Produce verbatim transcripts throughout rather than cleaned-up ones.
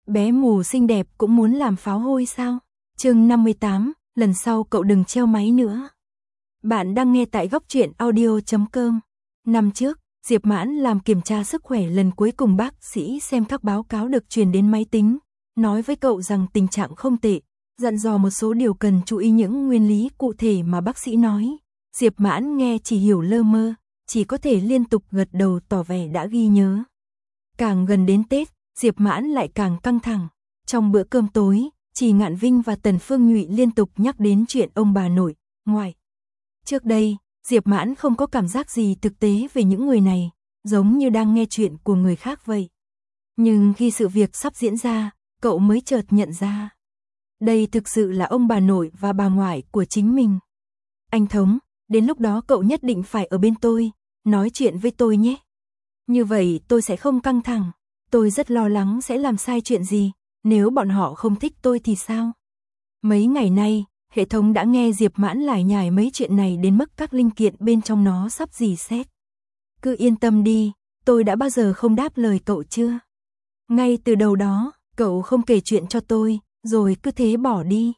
Bé mù xinh đẹp cũng muốn làm pháo hôi sao? Chương năm mươi tám, lần sau cậu đừng treo máy nữa. Bạn đang nghe tại góc truyện audio chấm com. Năm trước, Diệp Mãn làm kiểm tra sức khỏe lần cuối cùng, bác sĩ xem các báo cáo được truyền đến máy tính, nói với cậu rằng tình trạng không tệ, dặn dò một số điều cần chú ý. Những nguyên lý cụ thể mà bác sĩ nói, Diệp Mãn nghe chỉ hiểu lơ mơ, chỉ có thể liên tục gật đầu tỏ vẻ đã ghi nhớ. Càng gần đến Tết, Diệp Mãn lại càng căng thẳng. Trong bữa cơm tối, Trì Ngạn Vinh và Tần Phương Nhụy liên tục nhắc đến chuyện ông bà nội, ngoại. Trước đây, Diệp Mãn không có cảm giác gì thực tế về những người này, giống như đang nghe chuyện của người khác vậy. Nhưng khi sự việc sắp diễn ra, cậu mới chợt nhận ra. Đây thực sự là ông bà nội và bà ngoại của chính mình. Anh Thống, đến lúc đó cậu nhất định phải ở bên tôi, nói chuyện với tôi nhé. Như vậy tôi sẽ không căng thẳng. Tôi rất lo lắng sẽ làm sai chuyện gì, nếu bọn họ không thích tôi thì sao? Mấy ngày nay, hệ thống đã nghe Diệp Mãn lải nhải mấy chuyện này đến mức các linh kiện bên trong nó sắp rỉ sét. Cứ yên tâm đi, tôi đã bao giờ không đáp lời cậu chưa? Ngay từ đầu đó, cậu không kể chuyện cho tôi, rồi cứ thế bỏ đi.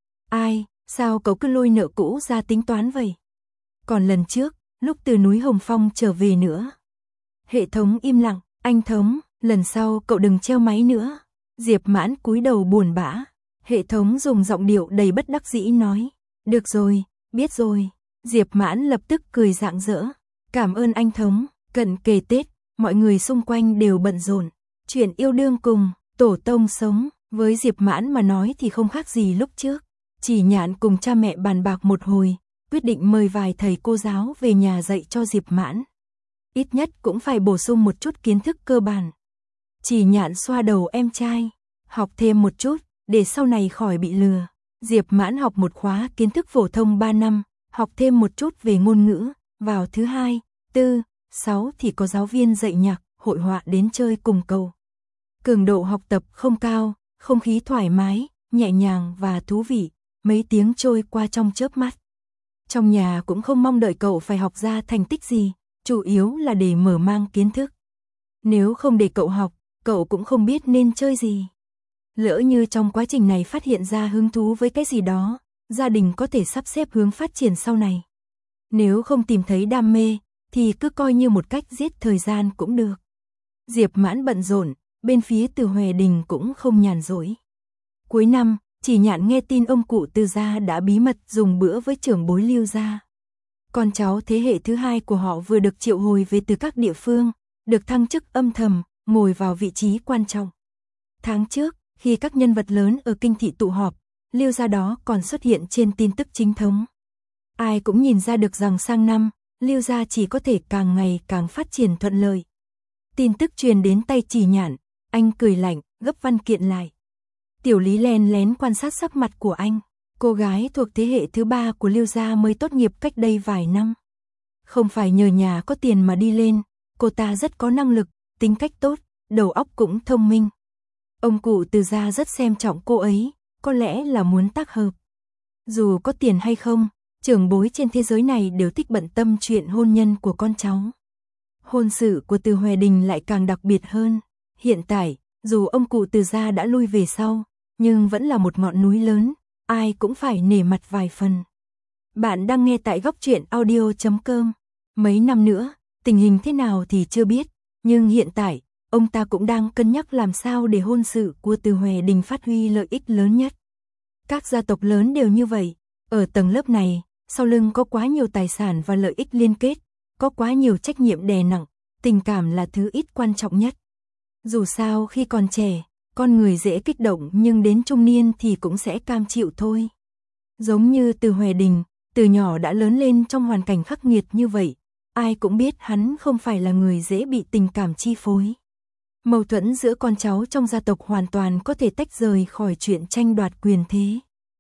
Ai, sao cậu cứ lôi nợ cũ ra tính toán vậy? Còn lần trước, lúc từ núi Hồng Phong trở về nữa. Hệ thống im lặng, anh Thống, lần sau cậu đừng treo máy nữa. Diệp Mãn cúi đầu buồn bã. Hệ thống dùng giọng điệu đầy bất đắc dĩ nói. Được rồi, biết rồi. Diệp Mãn lập tức cười rạng rỡ. Cảm ơn anh Thống. Cận kề Tết, mọi người xung quanh đều bận rộn. Chuyện yêu đương cùng tổ tông sống, với Diệp Mãn mà nói thì không khác gì lúc trước. Chỉ Nhạn cùng cha mẹ bàn bạc một hồi, quyết định mời vài thầy cô giáo về nhà dạy cho Diệp Mãn. Ít nhất cũng phải bổ sung một chút kiến thức cơ bản. Chỉ Nhạn xoa đầu em trai, học thêm một chút, để sau này khỏi bị lừa. Diệp Mãn học một khóa kiến thức phổ thông ba năm, học thêm một chút về ngôn ngữ, vào thứ hai, tư, sáu thì có giáo viên dạy nhạc, hội họa đến chơi cùng cậu. Cường độ học tập không cao, không khí thoải mái, nhẹ nhàng và thú vị, mấy tiếng trôi qua trong chớp mắt. Trong nhà cũng không mong đợi cậu phải học ra thành tích gì, chủ yếu là để mở mang kiến thức. Nếu không để cậu học, cậu cũng không biết nên chơi gì. Lỡ như trong quá trình này phát hiện ra hứng thú với cái gì đó, gia đình có thể sắp xếp hướng phát triển sau này. Nếu không tìm thấy đam mê, thì cứ coi như một cách giết thời gian cũng được. Diệp Mãn bận rộn, bên phía Từ Huệ Đình cũng không nhàn rỗi. Cuối năm, Chỉ Nhạn nghe tin ông cụ Từ gia đã bí mật dùng bữa với trưởng bối Lưu gia. Con cháu thế hệ thứ hai của họ vừa được triệu hồi về từ các địa phương, được thăng chức âm thầm, ngồi vào vị trí quan trọng. Tháng trước, khi các nhân vật lớn ở kinh thị tụ họp, Lưu gia đó còn xuất hiện trên tin tức chính thống. Ai cũng nhìn ra được rằng sang năm, Lưu gia chỉ có thể càng ngày càng phát triển thuận lợi. Tin tức truyền đến tay Chỉ Nhạn, anh cười lạnh, gấp văn kiện lại. Tiểu Lý lén lén quan sát sắc mặt của anh. Cô gái thuộc thế hệ thứ ba của Lưu gia mới tốt nghiệp cách đây vài năm. Không phải nhờ nhà có tiền mà đi lên, cô ta rất có năng lực, tính cách tốt, đầu óc cũng thông minh. Ông cụ Từ gia rất xem trọng cô ấy, có lẽ là muốn tác hợp. Dù có tiền hay không, trưởng bối trên thế giới này đều thích bận tâm chuyện hôn nhân của con cháu. Hôn sự của Từ Huệ Đình lại càng đặc biệt hơn. Hiện tại, dù ông cụ Từ gia đã lui về sau, nhưng vẫn là một ngọn núi lớn, ai cũng phải nể mặt vài phần. Bạn đang nghe tại góc truyện audio chấm com. Mấy năm nữa, tình hình thế nào thì chưa biết, nhưng hiện tại, ông ta cũng đang cân nhắc làm sao để hôn sự của Từ Huệ Đình phát huy lợi ích lớn nhất. Các gia tộc lớn đều như vậy, ở tầng lớp này, sau lưng có quá nhiều tài sản và lợi ích liên kết, có quá nhiều trách nhiệm đè nặng, tình cảm là thứ ít quan trọng nhất. Dù sao khi còn trẻ, con người dễ kích động nhưng đến trung niên thì cũng sẽ cam chịu thôi. Giống như Từ Huệ Đình, từ nhỏ đã lớn lên trong hoàn cảnh khắc nghiệt như vậy, ai cũng biết hắn không phải là người dễ bị tình cảm chi phối. Mâu thuẫn giữa con cháu trong gia tộc hoàn toàn có thể tách rời khỏi chuyện tranh đoạt quyền thế.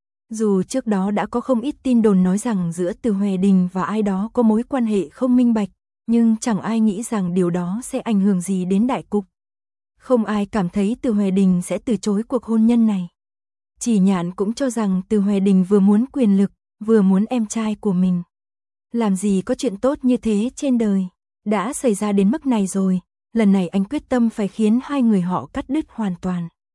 Dù trước đó đã có không ít tin đồn nói rằng giữa Từ Huệ Đình và ai đó có mối quan hệ không minh bạch, nhưng chẳng ai nghĩ rằng điều đó sẽ ảnh hưởng gì đến đại cục. Không ai cảm thấy Từ Huệ Đình sẽ từ chối cuộc hôn nhân này. Chỉ Nhạn cũng cho rằng Từ Huệ Đình vừa muốn quyền lực, vừa muốn em trai của mình. Làm gì có chuyện tốt như thế trên đời, đã xảy ra đến mức này rồi, lần này anh quyết tâm phải khiến hai người họ cắt đứt hoàn toàn.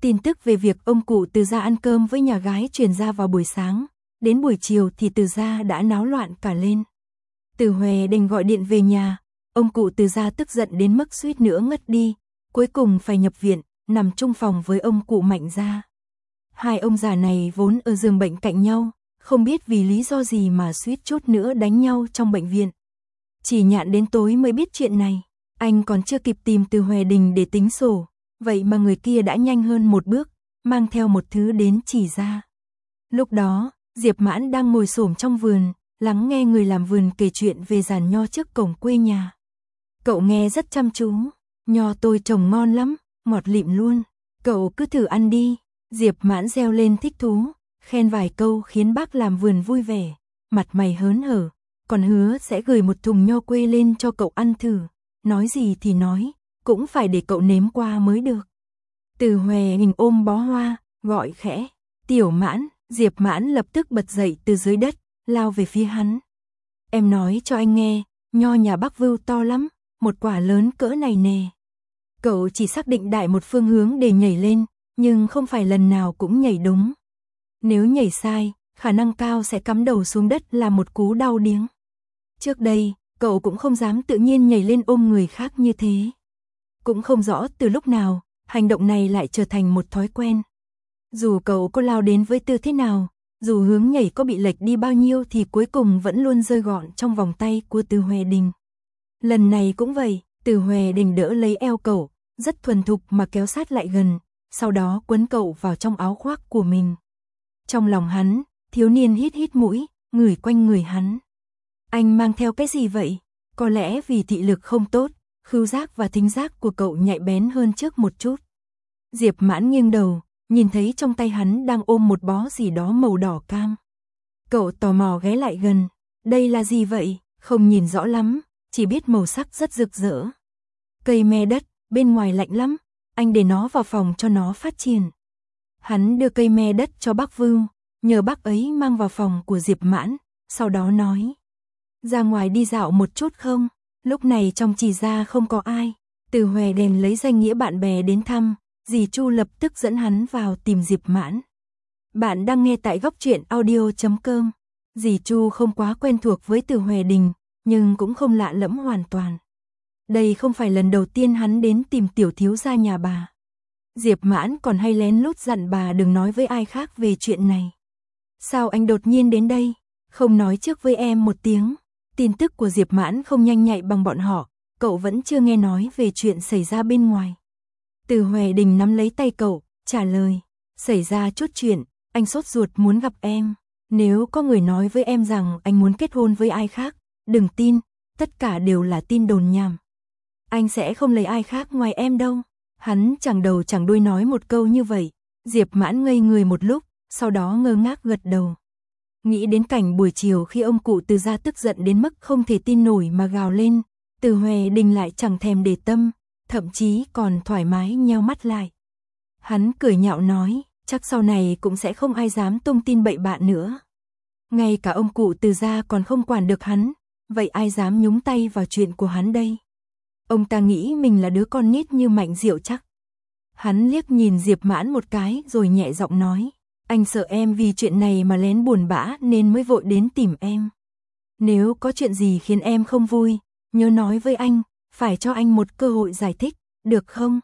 Tin tức về việc ông cụ Từ gia ăn cơm với nhà gái truyền ra vào buổi sáng, đến buổi chiều thì Từ gia đã náo loạn cả lên. Từ Huệ Đình gọi điện về nhà, ông cụ Từ gia tức giận đến mức suýt nữa ngất đi, cuối cùng phải nhập viện, nằm chung phòng với ông cụ Mạnh gia. Hai ông già này vốn ở giường bệnh cạnh nhau, không biết vì lý do gì mà suýt chút nữa đánh nhau trong bệnh viện. Chỉ Nhạn đến tối mới biết chuyện này, anh còn chưa kịp tìm Từ Huệ Đình để tính sổ, vậy mà người kia đã nhanh hơn một bước, mang theo một thứ đến Chỉ gia. Lúc đó, Diệp Mãn đang ngồi xổm trong vườn, lắng nghe người làm vườn kể chuyện về giàn nho trước cổng quê nhà. Cậu nghe rất chăm chú, nho tôi trồng ngon lắm, ngọt lịm luôn, cậu cứ thử ăn đi. Diệp Mãn reo lên thích thú, khen vài câu khiến bác làm vườn vui vẻ, mặt mày hớn hở, còn hứa sẽ gửi một thùng nho quê lên cho cậu ăn thử, nói gì thì nói, cũng phải để cậu nếm qua mới được. Từ Huệ Đình ôm bó hoa, gọi khẽ, Tiểu Mãn. Diệp Mãn lập tức bật dậy từ dưới đất, lao về phía hắn. Em nói cho anh nghe, nho nhà bác Vưu to lắm, một quả lớn cỡ này nè. Cậu chỉ xác định đại một phương hướng để nhảy lên, nhưng không phải lần nào cũng nhảy đúng. Nếu nhảy sai, khả năng cao sẽ cắm đầu xuống đất là một cú đau điếng. Trước đây, cậu cũng không dám tự nhiên nhảy lên ôm người khác như thế. Cũng không rõ từ lúc nào, hành động này lại trở thành một thói quen. Dù cậu có lao đến với tư thế nào, dù hướng nhảy có bị lệch đi bao nhiêu thì cuối cùng vẫn luôn rơi gọn trong vòng tay của Từ Huệ Đình. Lần này cũng vậy, Từ Huệ Đình đỡ lấy eo cậu, rất thuần thục mà kéo sát lại gần, sau đó quấn cậu vào trong áo khoác của mình. Trong lòng hắn, thiếu niên hít hít mũi, ngửi quanh người hắn. Anh mang theo cái gì vậy? Có lẽ vì thị lực không tốt, khứu giác và thính giác của cậu nhạy bén hơn trước một chút. Diệp Mãn nghiêng đầu, nhìn thấy trong tay hắn đang ôm một bó gì đó màu đỏ cam. Cậu tò mò ghé lại gần, đây là gì vậy? Không nhìn rõ lắm, chỉ biết màu sắc rất rực rỡ. Cây me đất, bên ngoài lạnh lắm, anh để nó vào phòng cho nó phát triển. Hắn đưa cây me đất cho bác Vưu, nhờ bác ấy mang vào phòng của Diệp Mãn, sau đó nói. Ra ngoài đi dạo một chút không? Lúc này trong Chỉ gia không có ai, Từ Huệ Đình lấy danh nghĩa bạn bè đến thăm. Dì Chu lập tức dẫn hắn vào tìm Diệp Mãn. Bạn đang nghe tại góc truyện audio chấm com. Dì Chu không quá quen thuộc với Từ Huệ Đình, nhưng cũng không lạ lẫm hoàn toàn. Đây không phải lần đầu tiên hắn đến tìm tiểu thiếu gia nhà bà. Diệp Mãn còn hay lén lút dặn bà đừng nói với ai khác về chuyện này. Sao anh đột nhiên đến đây, không nói trước với em một tiếng? Tin tức của Diệp Mãn không nhanh nhạy bằng bọn họ, cậu vẫn chưa nghe nói về chuyện xảy ra bên ngoài. Từ Huệ Đình nắm lấy tay cậu, trả lời, xảy ra chút chuyện, anh sốt ruột muốn gặp em. Nếu có người nói với em rằng anh muốn kết hôn với ai khác, đừng tin, tất cả đều là tin đồn nhảm. Anh sẽ không lấy ai khác ngoài em đâu. Hắn chẳng đầu chẳng đuôi nói một câu như vậy, Diệp Mãn ngây người một lúc, sau đó ngơ ngác gật đầu. Nghĩ đến cảnh buổi chiều khi ông cụ Từ gia tức giận đến mức không thể tin nổi mà gào lên, Từ Huệ Đình lại chẳng thèm để tâm, thậm chí còn thoải mái nheo mắt lại. Hắn cười nhạo nói, chắc sau này cũng sẽ không ai dám tung tin bậy bạ nữa. Ngay cả ông cụ Từ gia còn không quản được hắn, vậy ai dám nhúng tay vào chuyện của hắn đây? Ông ta nghĩ mình là đứa con nít như Mạnh Diệu chắc. Hắn liếc nhìn Diệp Mãn một cái rồi nhẹ giọng nói, anh sợ em vì chuyện này mà lén buồn bã nên mới vội đến tìm em. Nếu có chuyện gì khiến em không vui, nhớ nói với anh, phải cho anh một cơ hội giải thích, được không?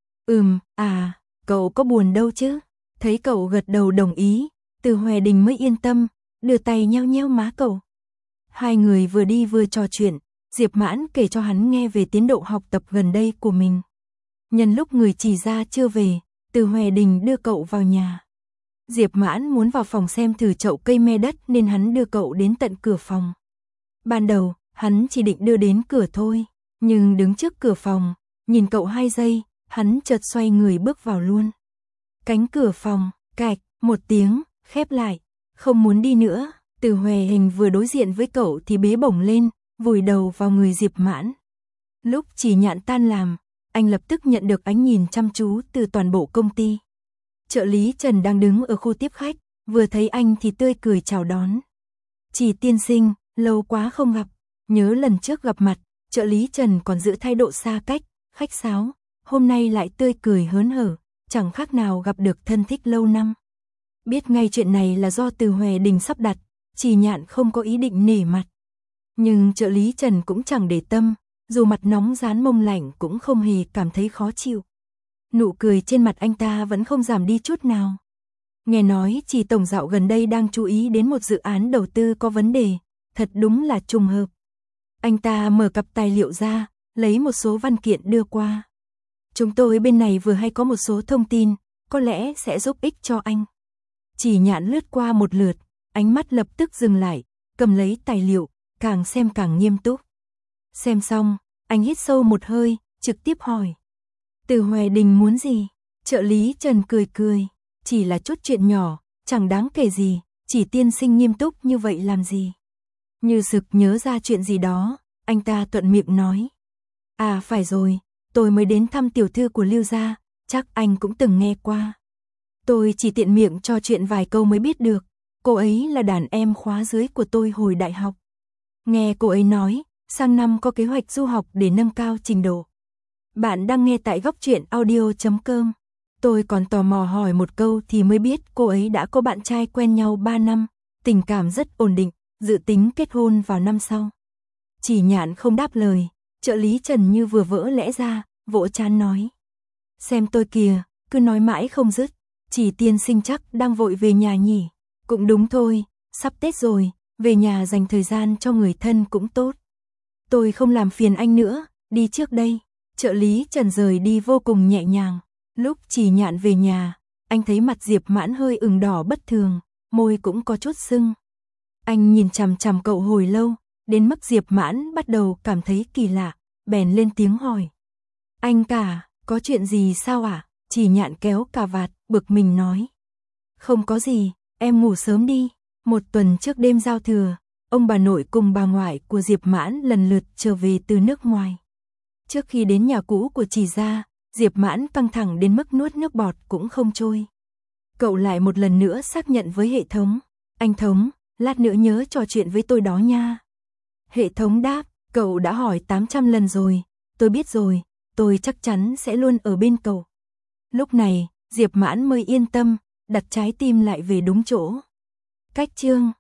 Ừm, à, cậu có buồn đâu chứ? Thấy cậu gật đầu đồng ý, Từ Huệ Đình mới yên tâm, đưa tay nheo nheo má cậu. Hai người vừa đi vừa trò chuyện, Diệp Mãn kể cho hắn nghe về tiến độ học tập gần đây của mình. Nhân lúc người Chỉ gia chưa về, Từ Huệ Đình đưa cậu vào nhà. Diệp Mãn muốn vào phòng xem thử chậu cây me đất nên hắn đưa cậu đến tận cửa phòng. Ban đầu, hắn chỉ định đưa đến cửa thôi, nhưng đứng trước cửa phòng, nhìn cậu hai giây, hắn chợt xoay người bước vào luôn. Cánh cửa phòng, cạch, một tiếng, khép lại, không muốn đi nữa. Từ Huệ Đình vừa đối diện với cậu thì bế bổng lên, vùi đầu vào người Diệp Mãn. Lúc Chỉ Nhạn tan làm, anh lập tức nhận được ánh nhìn chăm chú từ toàn bộ công ty. Trợ lý Trần đang đứng ở khu tiếp khách, vừa thấy anh thì tươi cười chào đón. Chỉ tiên sinh, lâu quá không gặp, nhớ lần trước gặp mặt, trợ lý Trần còn giữ thái độ xa cách, khách sáo, hôm nay lại tươi cười hớn hở, chẳng khác nào gặp được thân thích lâu năm. Biết ngay chuyện này là do Từ Hoè Đình sắp đặt, Chỉ Nhạn không có ý định nể mặt. Nhưng trợ lý Trần cũng chẳng để tâm, dù mặt nóng rán mông lạnh cũng không hề cảm thấy khó chịu. Nụ cười trên mặt anh ta vẫn không giảm đi chút nào. Nghe nói Chỉ tổng dạo gần đây đang chú ý đến một dự án đầu tư có vấn đề, thật đúng là trùng hợp. Anh ta mở cặp tài liệu ra, lấy một số văn kiện đưa qua. Chúng tôi bên này vừa hay có một số thông tin, có lẽ sẽ giúp ích cho anh. Chỉ Nhạn lướt qua một lượt, ánh mắt lập tức dừng lại, cầm lấy tài liệu, càng xem càng nghiêm túc. Xem xong, anh hít sâu một hơi, trực tiếp hỏi. Từ Hoè Đình muốn gì? Trợ lý Trần cười cười, chỉ là chút chuyện nhỏ, chẳng đáng kể gì, Chỉ tiên sinh nghiêm túc như vậy làm gì? Như sực nhớ ra chuyện gì đó, anh ta thuận miệng nói. À phải rồi, tôi mới đến thăm tiểu thư của Lưu gia, chắc anh cũng từng nghe qua. Tôi chỉ tiện miệng trò chuyện vài câu mới biết được, cô ấy là đàn em khóa dưới của tôi hồi đại học. Nghe cô ấy nói, sang năm có kế hoạch du học để nâng cao trình độ. Bạn đang nghe tại góc truyện audio chấm com. Tôi còn tò mò hỏi một câu thì mới biết cô ấy đã có bạn trai quen nhau ba năm, tình cảm rất ổn định, dự tính kết hôn vào năm sau. Chỉ Nhạn không đáp lời, trợ lý Trần như vừa vỡ lẽ ra, vỗ trán nói. Xem tôi kìa, cứ nói mãi không dứt, Chỉ tiên sinh chắc đang vội về nhà nhỉ. Cũng đúng thôi, sắp Tết rồi, về nhà dành thời gian cho người thân cũng tốt. Tôi không làm phiền anh nữa, đi trước đây. Trợ lý Trần rời đi vô cùng nhẹ nhàng. Lúc Chỉ Nhạn về nhà, anh thấy mặt Diệp Mãn hơi ửng đỏ bất thường, môi cũng có chút sưng. Anh nhìn chằm chằm cậu hồi lâu, đến mức Diệp Mãn bắt đầu cảm thấy kỳ lạ, bèn lên tiếng hỏi. Anh cả, có chuyện gì sao ạ? À? Chỉ Nhạn kéo cà vạt, bực mình nói. Không có gì, em ngủ sớm đi. Một tuần trước đêm giao thừa, ông bà nội cùng bà ngoại của Diệp Mãn lần lượt trở về từ nước ngoài. Trước khi đến nhà cũ của Chỉ gia, Diệp Mãn căng thẳng đến mức nuốt nước bọt cũng không trôi. Cậu lại một lần nữa xác nhận với hệ thống. Anh Thống, lát nữa nhớ trò chuyện với tôi đó nha. Hệ thống đáp, cậu đã hỏi tám trăm lần rồi, tôi biết rồi, tôi chắc chắn sẽ luôn ở bên cậu. Lúc này, Diệp Mãn mới yên tâm, đặt trái tim lại về đúng chỗ. Cách chương